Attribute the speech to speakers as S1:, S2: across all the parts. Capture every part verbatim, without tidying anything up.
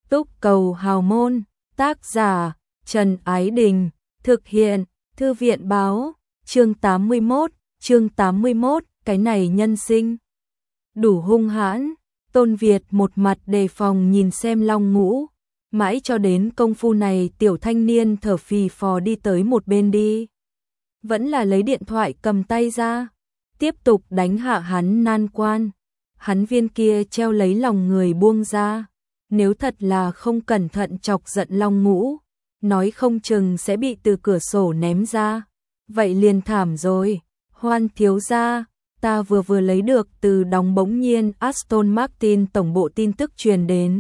S1: Túc Cầu Hào Môn, tác giả Trần Ái Đình, thực hiện Thư viện Báo, chương tám mươi mốt, chương tám mươi mốt, cái này nhân sinh đủ hung hãn. Tôn Việt một mặt đề phòng nhìn xem Long Ngũ, mãi cho đến công phu này tiểu thanh niên thở phì phò đi tới một bên đi. Vẫn là lấy điện thoại cầm tay ra, tiếp tục đánh hạ hắn nan quan. Hắn viên kia treo lấy lòng người buông ra, nếu thật là không cẩn thận chọc giận Long Ngũ, nói không chừng sẽ bị từ cửa sổ ném ra. Vậy liền thảm rồi. Hoan thiếu gia, ta vừa vừa lấy được từ đóng bỗng nhiên Aston Martin tổng bộ tin tức truyền đến.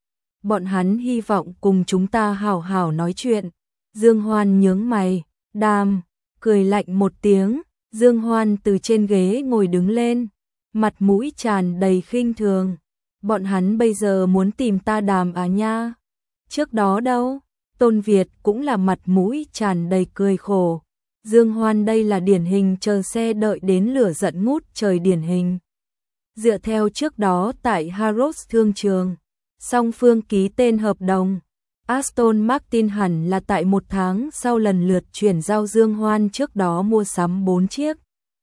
S1: Bọn hắn hy vọng cùng chúng ta hảo hảo nói chuyện. Dương Hoan nhướng mày, đàm, cười lạnh một tiếng. Dương Hoan từ trên ghế ngồi đứng lên, mặt mũi tràn đầy khinh thường. Bọn hắn bây giờ muốn tìm ta đàm à nha? Trước đó đâu? Tôn Việt cũng là mặt mũi tràn đầy cười khổ. Dương Hoan đây là điển hình chờ xe đợi đến lửa giận ngút trời điển hình. Dựa theo trước đó tại Harrods thương trường, song phương ký tên hợp đồng, Aston Martin hẳn là tại một tháng sau lần lượt chuyển giao Dương Hoan trước đó mua sắm bốn chiếc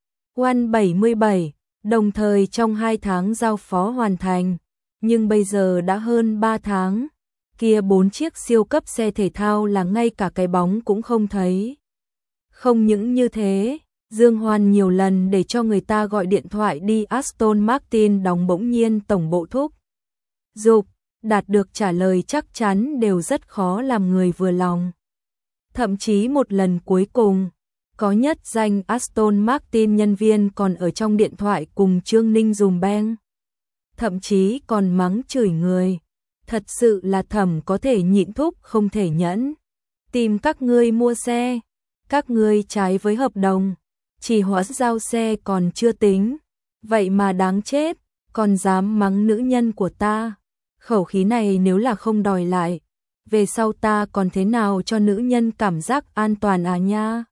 S1: One bảy mươi bảy, đồng thời trong hai tháng giao phó hoàn thành, nhưng bây giờ đã hơn ba tháng, kia bốn chiếc siêu cấp xe thể thao là ngay cả cái bóng cũng không thấy. Không những như thế, Dương Hoan nhiều lần để cho người ta gọi điện thoại đi Aston Martin đóng bỗng nhiên tổng bộ thúc giục, đạt được trả lời chắc chắn đều rất khó làm người vừa lòng. Thậm chí một lần cuối cùng, có nhất danh Aston Martin nhân viên còn ở trong điện thoại cùng Trương Ninh dùm beng. Thậm chí còn mắng chửi người. Thật sự là thầm có thể nhịn thúc không thể nhẫn. Tìm các ngươi mua xe, các ngươi trái với hợp đồng, chỉ hoãn giao xe còn chưa tính, vậy mà đáng chết, còn dám mắng nữ nhân của ta. Khẩu khí này nếu là không đòi lại, về sau ta còn thế nào cho nữ nhân cảm giác an toàn à nha.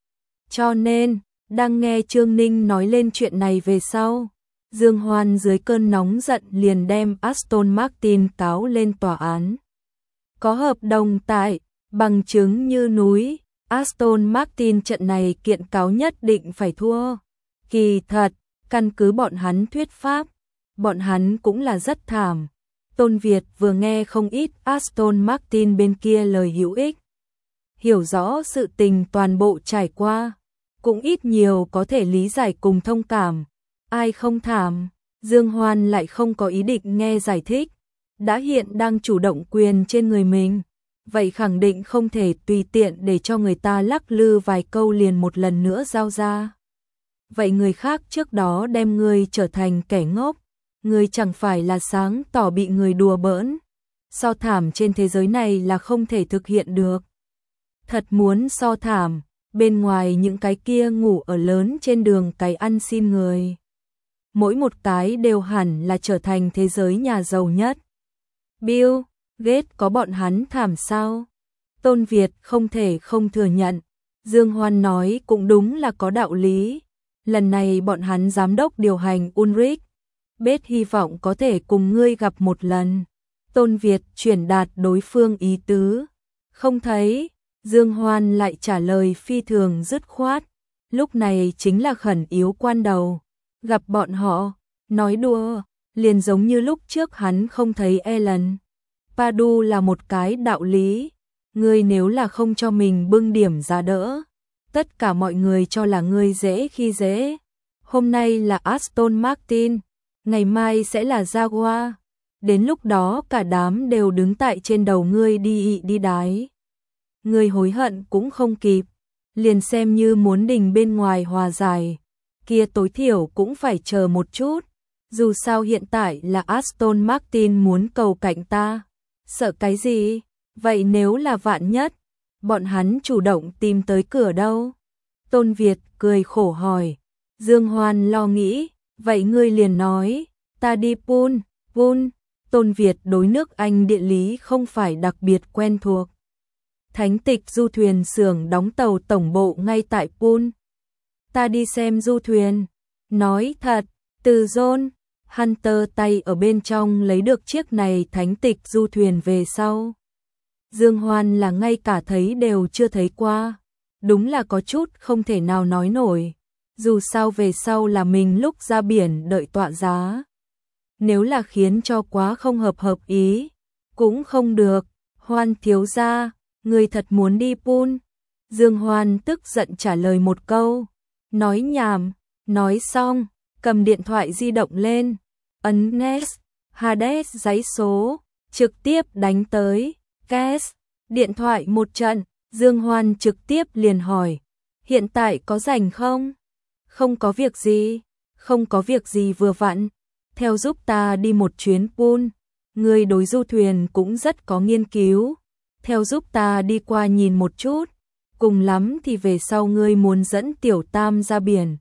S1: Cho nên, đang nghe Trương Ninh nói lên chuyện này về sau, Dương Hoan dưới cơn nóng giận liền đem Aston Martin cáo lên tòa án. Có hợp đồng tại, bằng chứng như núi, Aston Martin trận này kiện cáo nhất định phải thua. Kỳ thật, căn cứ bọn hắn thuyết pháp, bọn hắn cũng là rất thảm. Tôn Việt vừa nghe không ít Aston Martin bên kia lời hữu ích, hiểu rõ sự tình toàn bộ trải qua, cũng ít nhiều có thể lý giải cùng thông cảm. Ai không thảm? Dương Hoan lại không có ý định nghe giải thích, đã hiện đang chủ động quyền trên người mình, vậy khẳng định không thể tùy tiện để cho người ta lắc lư vài câu liền một lần nữa giao ra. Vậy người khác trước đó đem ngươi trở thành kẻ ngốc, ngươi chẳng phải là sáng tỏ bị người đùa bỡn. So thảm trên thế giới này là không thể thực hiện được. Thật muốn so thảm, bên ngoài những cái kia ngủ ở lớn trên đường cái ăn xin người, mỗi một cái đều hẳn là trở thành thế giới nhà giàu nhất. Bill Gates có bọn hắn thảm sao? Tôn Việt không thể không thừa nhận. Dương Hoan nói cũng đúng là có đạo lý. Lần này bọn hắn giám đốc điều hành Ulrich Bết hy vọng có thể cùng ngươi gặp một lần. Tôn Việt chuyển đạt đối phương ý tứ. Không thấy. Dương Hoan lại trả lời phi thường dứt khoát. Lúc này chính là khẩn yếu quan đầu. Gặp bọn họ, nói đùa, liền giống như lúc trước hắn không thấy Ellen Padu là một cái đạo lý. Ngươi nếu là không cho mình bưng điểm ra đỡ, tất cả mọi người cho là ngươi dễ khi dễ. Hôm nay là Aston Martin, ngày mai sẽ là Jaguar. Đến lúc đó cả đám đều đứng tại trên đầu ngươi đi ị đi đái. Ngươi hối hận cũng không kịp, liền xem như muốn đình bên ngoài hòa giải, kia tối thiểu cũng phải chờ một chút. Dù sao hiện tại là Aston Martin muốn cầu cạnh ta. Sợ cái gì? Vậy nếu là vạn nhất, bọn hắn chủ động tìm tới cửa đâu? Tôn Việt cười khổ hỏi. Dương Hoan lo nghĩ, vậy ngươi liền nói, ta đi Poole, Poole. Tôn Việt đối nước Anh địa lý không phải đặc biệt quen thuộc. Thánh Tịch du thuyền xưởng đóng tàu tổng bộ ngay tại Poole. Ta đi xem du thuyền. Nói thật, từ John Hunter tay ở bên trong lấy được chiếc này thánh tịch du thuyền về sau. Dương Hoan là ngay cả thấy đều chưa thấy qua. Đúng là có chút không thể nào nói nổi. Dù sao về sau là mình lúc ra biển đợi tọa giá. Nếu là khiến cho quá không hợp hợp ý, cũng không được. Hoan thiếu gia, người thật muốn đi pool. Dương Hoan tức giận trả lời một câu. Nói nhảm, nói xong, cầm điện thoại di động lên. Ấn Next, Hades giấy số, trực tiếp đánh tới. Cash, điện thoại một trận, Dương Hoan trực tiếp liền hỏi. Hiện tại có rảnh không? Không có việc gì, không có việc gì vừa vặn. Theo giúp ta đi một chuyến pool. Người đối du thuyền cũng rất có nghiên cứu. Theo giúp ta đi qua nhìn một chút. Cùng lắm thì về sau ngươi muốn dẫn Tiểu Tam ra biển.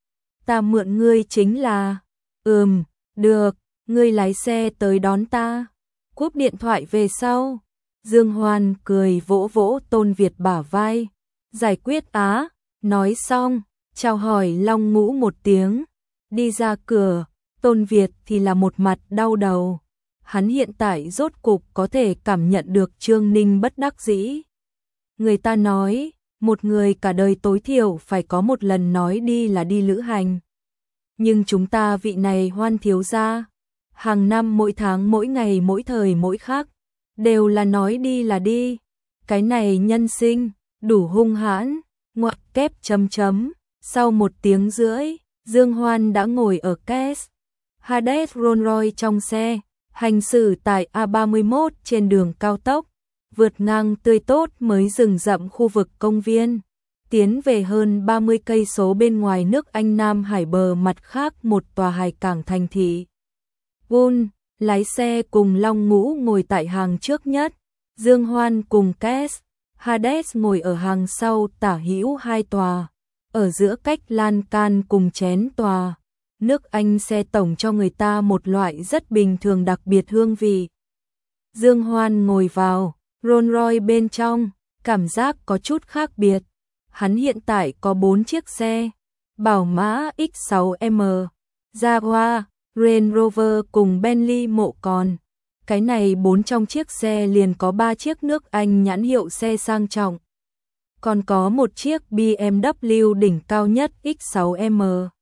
S1: Ta mượn ngươi chính là... Ừm, được, ngươi lái xe tới đón ta. Cúp điện thoại về sau. Dương Hoan cười vỗ vỗ Tôn Việt bả vai. Giải quyết á, nói xong, chào hỏi Long Ngũ một tiếng. Đi ra cửa, Tôn Việt thì là một mặt đau đầu. Hắn hiện tại rốt cục có thể cảm nhận được Trương Ninh bất đắc dĩ. Người ta nói, một người cả đời tối thiểu phải có một lần nói đi là đi lữ hành. Nhưng chúng ta vị này Hoan thiếu gia, hàng năm mỗi tháng mỗi ngày mỗi thời mỗi khác, đều là nói đi là đi. Cái này nhân sinh, đủ hung hãn, ngoặc kép chấm chấm. Sau một tiếng rưỡi, Dương Hoan đã ngồi ở Cash Hades Rolls Royce trong xe, hành xử tại A ba mươi mốt trên đường cao tốc, vượt ngang tươi tốt mới rừng rậm khu vực công viên, tiến về hơn ba mươi cây số bên ngoài nước Anh Nam Hải bờ mặt khác một tòa hải cảng thành thị. Vun, lái xe cùng Long Ngũ ngồi tại hàng trước nhất, Dương Hoan cùng Cash Hades ngồi ở hàng sau tả hữu hai tòa, ở giữa cách lan can cùng chén tòa. Nước Anh xe tổng cho người ta một loại rất bình thường đặc biệt hương vị. Dương Hoan ngồi vào Rolls Royce bên trong, cảm giác có chút khác biệt. Hắn hiện tại có bốn chiếc xe, Bảo Mã X sáu M, Jaguar, Range Rover cùng Bentley mộ còn. Cái này bốn trong chiếc xe liền có ba chiếc nước Anh nhãn hiệu xe sang trọng. Còn có một chiếc B M W đỉnh cao nhất X sáu M.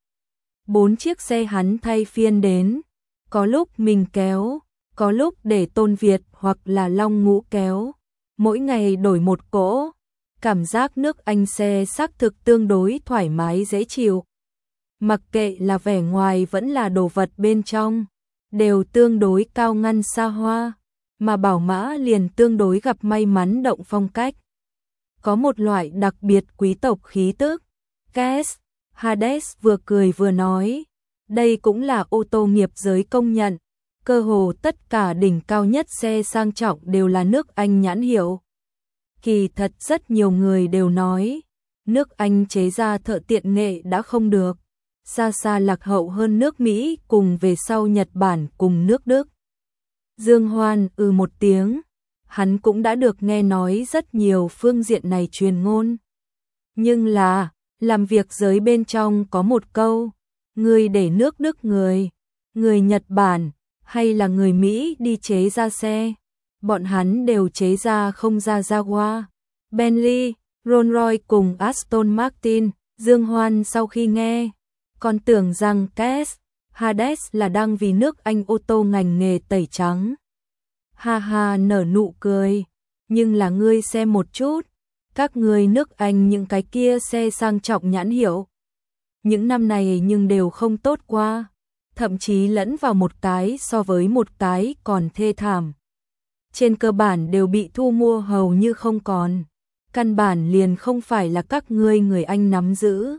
S1: Bốn chiếc xe hắn thay phiên đến, có lúc mình kéo, có lúc để Tôn Việt hoặc là Long Ngũ kéo, mỗi ngày đổi một cỗ, cảm giác nước Anh xe xác thực tương đối thoải mái dễ chịu. Mặc kệ là vẻ ngoài vẫn là đồ vật bên trong, đều tương đối cao ngăn xa hoa, mà Bảo Mã liền tương đối gặp may mắn động phong cách. Có một loại đặc biệt quý tộc khí tức. Cash Hades vừa cười vừa nói, đây cũng là ô tô nghiệp giới công nhận, cơ hồ tất cả đỉnh cao nhất xe sang trọng đều là nước Anh nhãn hiệu. Kỳ thật rất nhiều người đều nói, nước Anh chế ra thợ tiện nghệ đã không được, xa xa lạc hậu hơn nước Mỹ cùng về sau Nhật Bản cùng nước Đức. Dương Hoan ừ một tiếng, hắn cũng đã được nghe nói rất nhiều phương diện này truyền ngôn. Nhưng là, làm việc giới bên trong có một câu, người để nước Đức người, người Nhật Bản, hay là người Mỹ đi chế ra xe, bọn hắn đều chế ra không ra Jaguar, Bentley, Rolls Royce cùng Aston Martin. Dương Hoan sau khi nghe, còn tưởng rằng Cash Hades là đang vì nước Anh ô tô ngành nghề tẩy trắng. Ha ha nở nụ cười, nhưng là ngươi xem một chút, các người nước Anh những cái kia xe sang trọng nhãn hiệu. Những năm này nhưng đều không tốt qua, thậm chí lẫn vào một cái so với một cái còn thê thảm. Trên cơ bản đều bị thu mua hầu như không còn, căn bản liền không phải là các ngươi người Anh nắm giữ.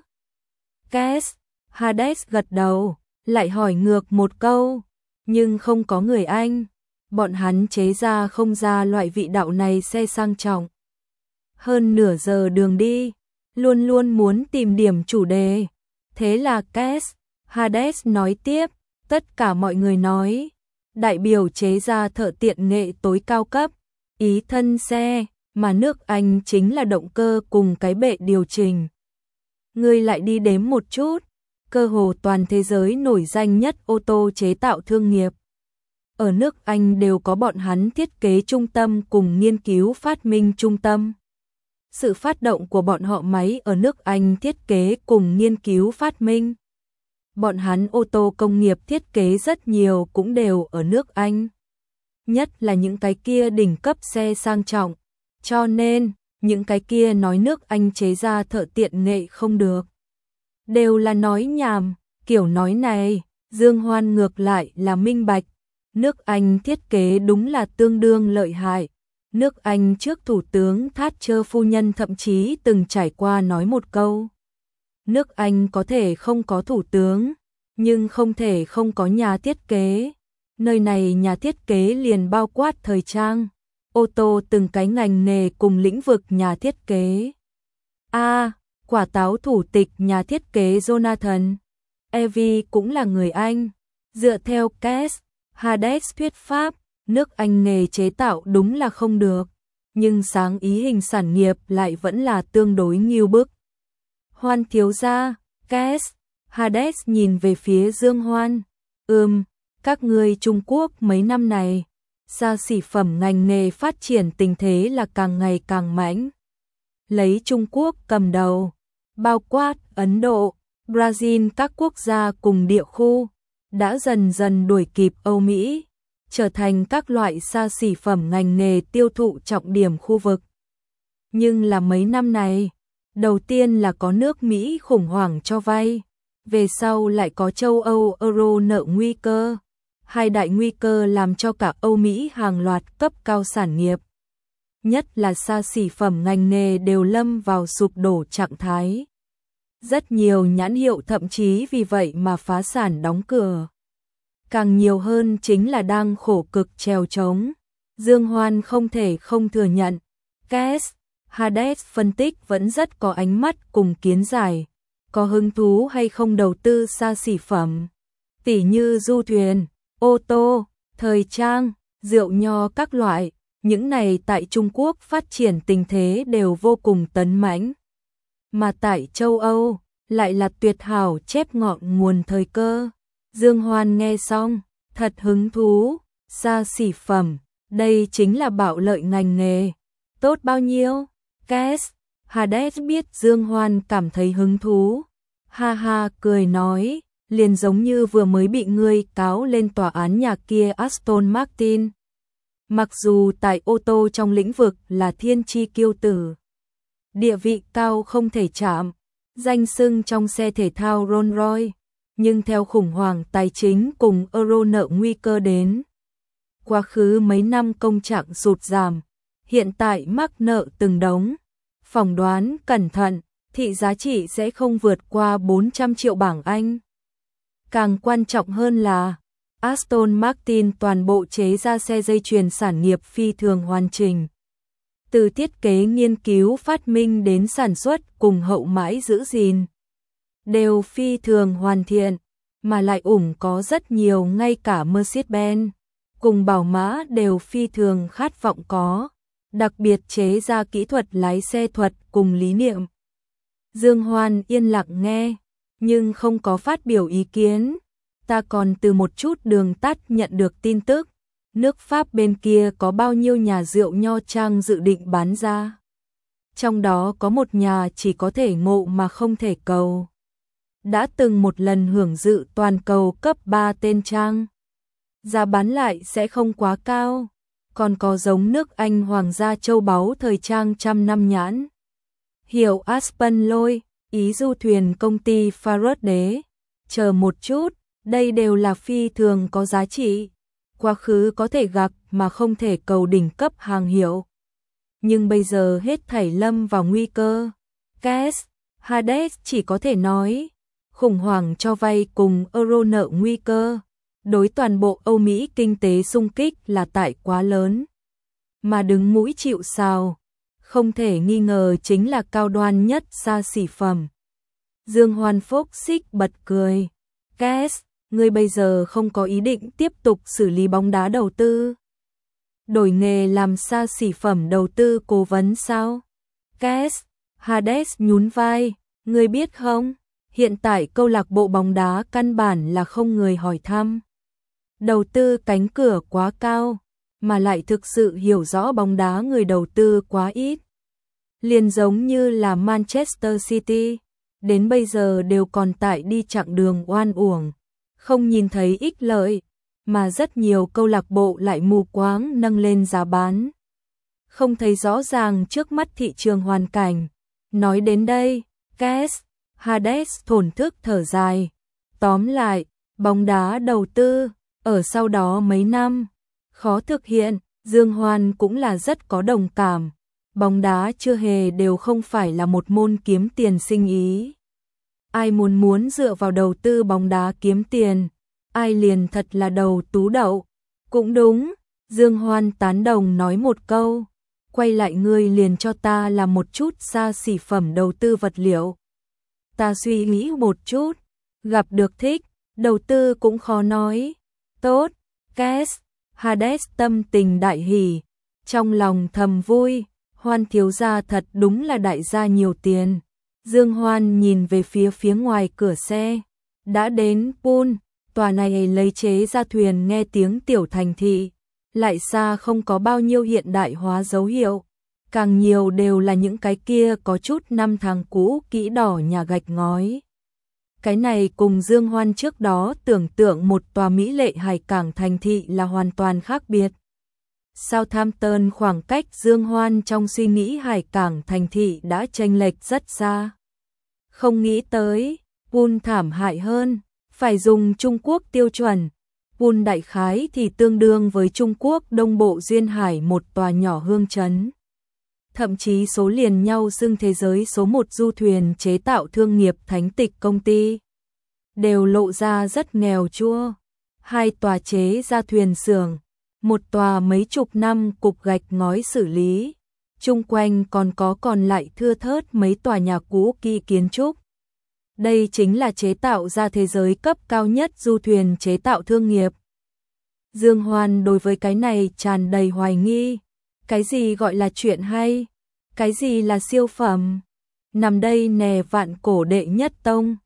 S1: Cash Hades gật đầu, lại hỏi ngược một câu, nhưng không có người Anh, bọn hắn chế ra không ra loại vị đạo này xe sang trọng. Hơn nửa giờ đường đi, luôn luôn muốn tìm điểm chủ đề. Thế là Cash Hades nói tiếp, tất cả mọi người nói, đại biểu chế ra thợ tiện nghệ tối cao cấp, ý thân xe, mà nước Anh chính là động cơ cùng cái bệ điều chỉnh. Ngươi lại đi đếm một chút, cơ hồ toàn thế giới nổi danh nhất ô tô chế tạo thương nghiệp. Ở nước Anh đều có bọn hắn thiết kế trung tâm cùng nghiên cứu phát minh trung tâm. Sự phát động của bọn họ máy ở nước Anh thiết kế cùng nghiên cứu phát minh. Bọn hắn ô tô công nghiệp thiết kế rất nhiều cũng đều ở nước Anh. Nhất là những cái kia đỉnh cấp xe sang trọng. Cho nên, những cái kia nói nước Anh chế ra thợ tiện nghệ không được. Đều là nói nhảm, kiểu nói này, Dương Hoan ngược lại là minh bạch. Nước Anh thiết kế đúng là tương đương lợi hại. Nước Anh trước Thủ tướng Thatcher phu nhân thậm chí từng trải qua nói một câu. Nước Anh có thể không có thủ tướng, nhưng không thể không có nhà thiết kế. Nơi này nhà thiết kế liền bao quát thời trang, ô tô từng cái ngành nghề cùng lĩnh vực nhà thiết kế. A, à, quả táo thủ tịch nhà thiết kế Jonathan Evie cũng là người Anh. Dựa theo Cass Hades thuyết pháp, nước Anh nghề chế tạo đúng là không được, nhưng sáng ý hình sản nghiệp lại vẫn là tương đối nghiêu bức. Hoan thiếu gia, Cass Hades nhìn về phía Dương Hoan. Ừm, các người Trung Quốc mấy năm này, xa xỉ phẩm ngành nghề phát triển tình thế là càng ngày càng mãnh. Lấy Trung Quốc cầm đầu, bao quát Ấn Độ, Brazil các quốc gia cùng địa khu, đã dần dần đuổi kịp Âu Mỹ, trở thành các loại xa xỉ phẩm ngành nghề tiêu thụ trọng điểm khu vực. Nhưng là mấy năm này, đầu tiên là có nước Mỹ khủng hoảng cho vay, về sau lại có châu Âu euro nợ nguy cơ, hai đại nguy cơ làm cho cả Âu Mỹ hàng loạt cấp cao sản nghiệp. Nhất là xa xỉ phẩm ngành nghề đều lâm vào sụp đổ trạng thái. Rất nhiều nhãn hiệu thậm chí vì vậy mà phá sản đóng cửa. Càng nhiều hơn chính là đang khổ cực trèo trống. Dương Hoan không thể không thừa nhận. Cass Hades phân tích vẫn rất có ánh mắt cùng kiến giải. Có hứng thú hay không đầu tư xa xỉ phẩm, tỉ như du thuyền, ô tô, thời trang, rượu nho các loại, những này tại Trung Quốc phát triển tình thế đều vô cùng tấn mãnh. Mà tại châu Âu, lại là tuyệt hảo chép ngọn nguồn thời cơ. Dương Hoan nghe xong, thật hứng thú, xa xỉ phẩm, đây chính là bạo lợi ngành nghề. Tốt bao nhiêu? Cass Hades biết Dương Hoan cảm thấy hứng thú. Ha ha cười nói, liền giống như vừa mới bị ngươi cáo lên tòa án nhà kia Aston Martin. Mặc dù tại ô tô trong lĩnh vực là thiên chi kiêu tử, địa vị cao không thể chạm, danh xưng trong xe thể thao Rolls-Royce, nhưng theo khủng hoảng tài chính cùng euro nợ nguy cơ đến, quá khứ mấy năm công trạng sụt giảm, hiện tại mắc nợ từng đống, phỏng đoán cẩn thận, thị giá trị sẽ không vượt qua bốn trăm triệu bảng Anh. Càng quan trọng hơn là Aston Martin toàn bộ chế ra xe dây chuyền sản nghiệp phi thường hoàn chỉnh. Từ thiết kế nghiên cứu phát minh đến sản xuất cùng hậu mãi giữ gìn, đều phi thường hoàn thiện, mà lại ủng có rất nhiều ngay cả Mercedes-Benz cùng Bảo Mã đều phi thường khát vọng có, đặc biệt chế ra kỹ thuật lái xe thuật cùng lý niệm. Dương Hoan yên lặng nghe, nhưng không có phát biểu ý kiến. Ta còn từ một chút đường tắt nhận được tin tức, nước Pháp bên kia có bao nhiêu nhà rượu nho trang dự định bán ra. Trong đó có một nhà chỉ có thể ngộ mà không thể cầu. Đã từng một lần hưởng dự toàn cầu cấp ba tên trang. Giá bán lại sẽ không quá cao. Còn có giống nước Anh Hoàng gia châu báu thời trang trăm năm nhãn. Hiệu Aspen Lôi, ý du thuyền công ty Faraday. Chờ một chút. Đây đều là phi thường có giá trị, quá khứ có thể gặp mà không thể cầu đỉnh cấp hàng hiệu. Nhưng bây giờ hết thảy lâm vào nguy cơ. Cass Hades chỉ có thể nói, khủng hoảng cho vay cùng euro nợ nguy cơ, đối toàn bộ Âu Mỹ kinh tế xung kích là tại quá lớn. Mà đứng mũi chịu sào, không thể nghi ngờ chính là cao đoan nhất xa xỉ phẩm. Dương Hoan phốc xích bật cười. Cass, ngươi bây giờ không có ý định tiếp tục xử lý bóng đá đầu tư, đổi nghề làm xa xỉ phẩm đầu tư cố vấn sao? Cass Hades nhún vai, ngươi biết không, Hiện tại câu lạc bộ bóng đá căn bản là không người hỏi thăm. Đầu tư cánh cửa quá cao, mà lại thực sự hiểu rõ bóng đá người đầu tư quá ít. Liền giống như là Manchester City, đến bây giờ đều còn tại đi chặng đường oan uổng, không nhìn thấy ích lợi, mà rất nhiều câu lạc bộ lại mù quáng nâng lên giá bán. Không thấy rõ ràng trước mắt thị trường hoàn cảnh. Nói đến đây, Kes Hades thổn thức thở dài. Tóm lại, bóng đá đầu tư, ở sau đó mấy năm, khó thực hiện, Dương Hoan cũng là rất có đồng cảm. Bóng đá chưa hề đều không phải là một môn kiếm tiền sinh ý. Ai muốn muốn dựa vào đầu tư bóng đá kiếm tiền, ai liền thật là đầu tú đậu. Cũng đúng, Dương Hoan tán đồng nói một câu, quay lại ngươi liền cho ta là một chút xa xỉ phẩm đầu tư vật liệu. Ta suy nghĩ một chút, gặp được thích, đầu tư cũng khó nói. Tốt, Kes Hades tâm tình đại hỉ, trong lòng thầm vui, Hoan thiếu gia thật đúng là đại gia nhiều tiền. Dương Hoan nhìn về phía phía ngoài cửa xe, đã đến Pun, tòa này lấy chế ra thuyền nghe tiếng tiểu thành thị, lại xa không có bao nhiêu hiện đại hóa dấu hiệu, càng nhiều đều là những cái kia có chút năm tháng cũ kỹ đỏ nhà gạch ngói. Cái này cùng Dương Hoan trước đó tưởng tượng một tòa mỹ lệ hải cảng thành thị là hoàn toàn khác biệt. Southampton khoảng cách Dương Hoan trong suy nghĩ hải cảng thành thị đã chênh lệch rất xa. Không nghĩ tới, Pun thảm hại hơn, phải dùng Trung Quốc tiêu chuẩn. Pun đại khái thì tương đương với Trung Quốc Đông Bộ duyên hải một tòa nhỏ hương trấn. Thậm chí số liền nhau xưng thế giới số một du thuyền chế tạo thương nghiệp thánh tịch công ty. Đều lộ ra rất nghèo chua. Hai tòa chế ra thuyền xưởng, một tòa mấy chục năm cục gạch ngói xử lý. Chung quanh còn có còn lại thưa thớt mấy tòa nhà cũ kỹ kiến trúc. Đây chính là chế tạo ra thế giới cấp cao nhất du thuyền chế tạo thương nghiệp. Dương Hoan đối với cái này tràn đầy hoài nghi. Cái gì gọi là chuyện hay? Cái gì là siêu phẩm? Nằm đây nè vạn cổ đệ nhất tông.